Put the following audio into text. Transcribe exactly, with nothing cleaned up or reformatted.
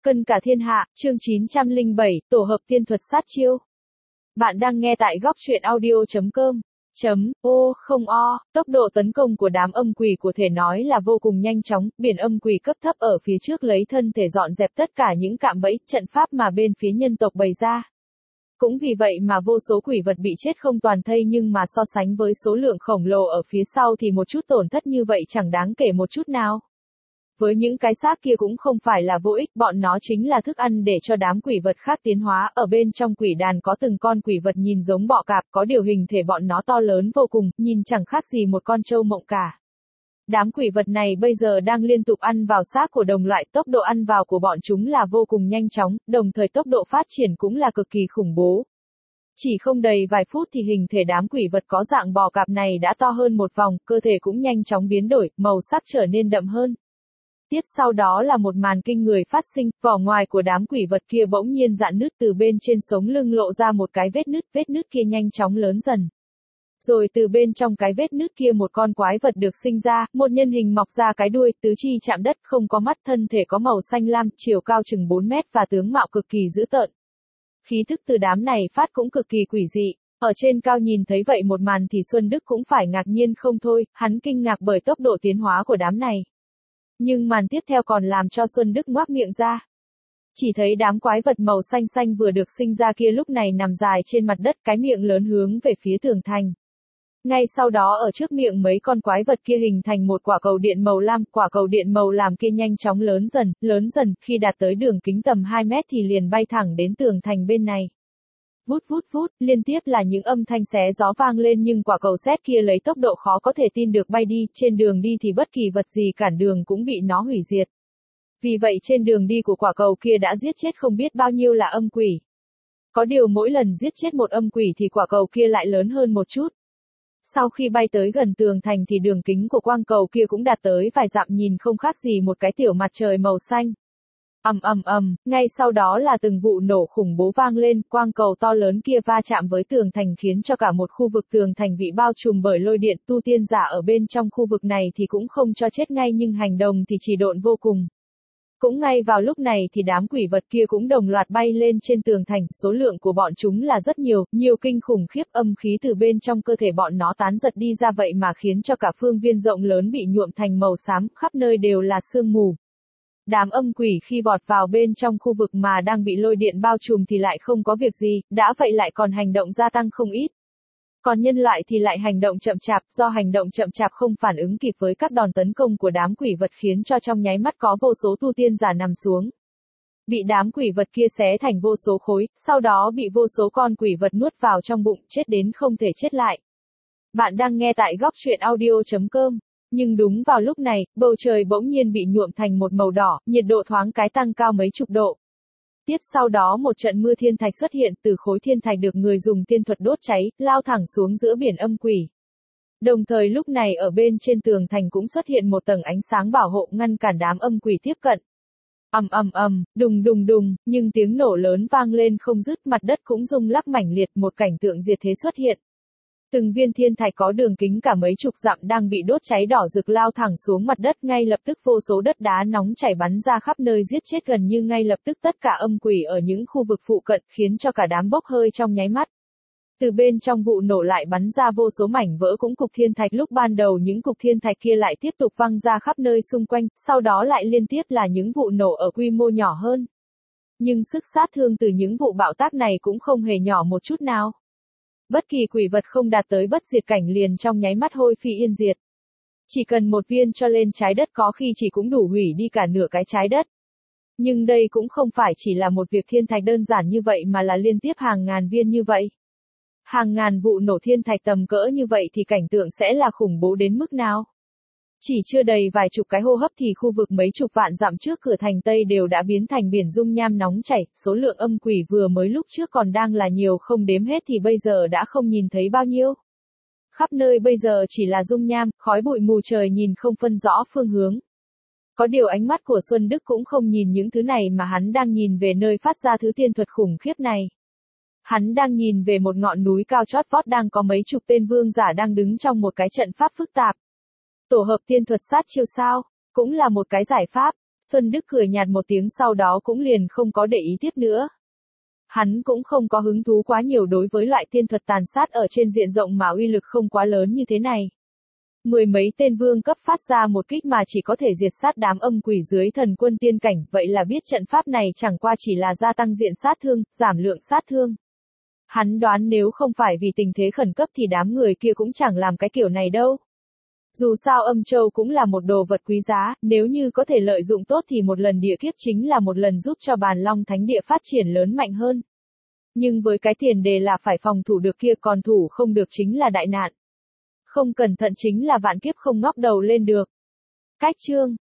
Cân cả thiên hạ, chương chín trăm lẻ bảy, tổ hợp tiên thuật sát chiêu. Bạn đang nghe tại góc truyện audio chấm com. Chấm, ô, không o, tốc độ tấn công của đám âm quỷ của thể nói là vô cùng nhanh chóng, biển âm quỷ cấp thấp ở phía trước lấy thân thể dọn dẹp tất cả những cạm bẫy, trận pháp mà bên phía nhân tộc bày ra. Cũng vì vậy mà vô số quỷ vật bị chết không toàn thây, nhưng mà so sánh với số lượng khổng lồ ở phía sau thì một chút tổn thất như vậy chẳng đáng kể một chút nào. Với những cái xác kia cũng không phải là vô ích, bọn nó chính là thức ăn để cho đám quỷ vật khác tiến hóa. Ở bên trong quỷ đàn có từng con quỷ vật nhìn giống bọ cạp, có điều hình thể bọn nó to lớn vô cùng, nhìn chẳng khác gì một con trâu mộng cả. Đám quỷ vật này bây giờ đang liên tục ăn vào xác của đồng loại, tốc độ ăn vào của bọn chúng là vô cùng nhanh chóng, đồng thời tốc độ phát triển cũng là cực kỳ khủng bố. Chỉ không đầy vài phút thì hình thể đám quỷ vật có dạng bò cạp này đã to hơn một vòng, cơ thể cũng nhanh chóng biến đổi, màu sắc trở nên đậm hơn. Tiếp sau đó là một màn kinh người phát sinh, vỏ ngoài của đám quỷ vật kia bỗng nhiên rạn nứt, từ bên trên sống lưng lộ ra một cái vết nứt, vết nứt kia nhanh chóng lớn dần. Rồi từ bên trong cái vết nứt kia một con quái vật được sinh ra, một nhân hình mọc ra cái đuôi, tứ chi chạm đất, không có mắt, thân thể có màu xanh lam, chiều cao chừng bốn mét và tướng mạo cực kỳ dữ tợn. Khí thức từ đám này phát cũng cực kỳ quỷ dị. Ở trên cao nhìn thấy vậy một màn thì Xuân Đức cũng phải ngạc nhiên không thôi, hắn kinh ngạc bởi tốc độ tiến hóa của đám này. Nhưng màn tiếp theo còn làm cho Xuân Đức ngoác miệng ra. Chỉ thấy đám quái vật màu xanh xanh vừa được sinh ra kia lúc này nằm dài trên mặt đất, cái miệng lớn hướng về phía tường thành. Ngay sau đó ở trước miệng mấy con quái vật kia hình thành một quả cầu điện màu lam, quả cầu điện màu lam kia nhanh chóng lớn dần, lớn dần, khi đạt tới đường kính tầm hai mét thì liền bay thẳng đến tường thành bên này. Vút vút vút, liên tiếp là những âm thanh xé gió vang lên, nhưng quả cầu sét kia lấy tốc độ khó có thể tin được bay đi, trên đường đi thì bất kỳ vật gì cản đường cũng bị nó hủy diệt. Vì vậy trên đường đi của quả cầu kia đã giết chết không biết bao nhiêu là âm quỷ. Có điều mỗi lần giết chết một âm quỷ thì quả cầu kia lại lớn hơn một chút. Sau khi bay tới gần tường thành thì đường kính của quang cầu kia cũng đạt tới vài dặm, nhìn không khác gì một cái tiểu mặt trời màu xanh. Ầm ầm ầm, ngay sau đó là từng vụ nổ khủng bố vang lên, quang cầu to lớn kia va chạm với tường thành khiến cho cả một khu vực tường thành bị bao trùm bởi lôi điện, tu tiên giả ở bên trong khu vực này thì cũng không cho chết ngay nhưng hành động thì chỉ độn vô cùng. Cũng ngay vào lúc này thì đám quỷ vật kia cũng đồng loạt bay lên trên tường thành, số lượng của bọn chúng là rất nhiều, nhiều kinh khủng khiếp, âm khí từ bên trong cơ thể bọn nó tán giật đi ra, vậy mà khiến cho cả phương viên rộng lớn bị nhuộm thành màu xám, khắp nơi đều là sương mù. Đám âm quỷ khi vọt vào bên trong khu vực mà đang bị lôi điện bao trùm thì lại không có việc gì, đã vậy lại còn hành động gia tăng không ít. Còn nhân loại thì lại hành động chậm chạp, do hành động chậm chạp không phản ứng kịp với các đòn tấn công của đám quỷ vật khiến cho trong nháy mắt có vô số tu tiên giả nằm xuống. Bị đám quỷ vật kia xé thành vô số khối, sau đó bị vô số con quỷ vật nuốt vào trong bụng, chết đến không thể chết lại. Bạn đang nghe tại góc truyện audio chấm com. Nhưng đúng vào lúc này, bầu trời bỗng nhiên bị nhuộm thành một màu đỏ, nhiệt độ thoáng cái tăng cao mấy chục độ. Tiếp sau đó một trận mưa thiên thạch xuất hiện, từ khối thiên thạch được người dùng tiên thuật đốt cháy, lao thẳng xuống giữa biển âm quỷ. Đồng thời lúc này ở bên trên tường thành cũng xuất hiện một tầng ánh sáng bảo hộ ngăn cản đám âm quỷ tiếp cận. Ầm ầm ầm, đùng đùng đùng, nhưng tiếng nổ lớn vang lên không dứt, mặt đất cũng rung lắc mảnh liệt, một cảnh tượng diệt thế xuất hiện. Từng viên thiên thạch có đường kính cả mấy chục dặm đang bị đốt cháy đỏ rực lao thẳng xuống mặt đất, ngay lập tức vô số đất đá nóng chảy bắn ra khắp nơi giết chết gần như ngay lập tức tất cả âm quỷ ở những khu vực phụ cận, khiến cho cả đám bốc hơi trong nháy mắt. Từ bên trong vụ nổ lại bắn ra vô số mảnh vỡ cũng cục thiên thạch, lúc ban đầu những cục thiên thạch kia lại tiếp tục văng ra khắp nơi xung quanh, sau đó lại liên tiếp là những vụ nổ ở quy mô nhỏ hơn. Nhưng sức sát thương từ những vụ bạo tác này cũng không hề nhỏ một chút nào. Bất kỳ quỷ vật không đạt tới bất diệt cảnh liền trong nháy mắt hôi phi yên diệt. Chỉ cần một viên cho lên trái đất có khi chỉ cũng đủ hủy đi cả nửa cái trái đất. Nhưng đây cũng không phải chỉ là một việc thiên thạch đơn giản như vậy mà là liên tiếp hàng ngàn viên như vậy. Hàng ngàn vụ nổ thiên thạch tầm cỡ như vậy thì cảnh tượng sẽ là khủng bố đến mức nào? Chỉ chưa đầy vài chục cái hô hấp thì khu vực mấy chục vạn dặm trước cửa thành Tây đều đã biến thành biển dung nham nóng chảy, số lượng âm quỷ vừa mới lúc trước còn đang là nhiều không đếm hết thì bây giờ đã không nhìn thấy bao nhiêu. Khắp nơi bây giờ chỉ là dung nham, khói bụi mù trời, nhìn không phân rõ phương hướng. Có điều ánh mắt của Xuân Đức cũng không nhìn những thứ này mà hắn đang nhìn về nơi phát ra thứ tiên thuật khủng khiếp này. Hắn đang nhìn về một ngọn núi cao chót vót đang có mấy chục tên vương giả đang đứng trong một cái trận pháp phức tạp. Tổ hợp tiên thuật sát chiêu sao? Cũng là một cái giải pháp. Xuân Đức cười nhạt một tiếng sau đó cũng liền không có để ý tiếp nữa. Hắn cũng không có hứng thú quá nhiều đối với loại tiên thuật tàn sát ở trên diện rộng mà uy lực không quá lớn như thế này. Mười mấy tên vương cấp phát ra một kích mà chỉ có thể diệt sát đám âm quỷ dưới thần quân tiên cảnh, vậy là biết trận pháp này chẳng qua chỉ là gia tăng diện sát thương, giảm lượng sát thương. Hắn đoán nếu không phải vì tình thế khẩn cấp thì đám người kia cũng chẳng làm cái kiểu này đâu. Dù sao âm châu cũng là một đồ vật quý giá, nếu như có thể lợi dụng tốt thì một lần địa kiếp chính là một lần giúp cho bàn long thánh địa phát triển lớn mạnh hơn. Nhưng với cái tiền đề là phải phòng thủ được kia, còn thủ không được chính là đại nạn. Không cẩn thận chính là vạn kiếp không ngóc đầu lên được. Cách chương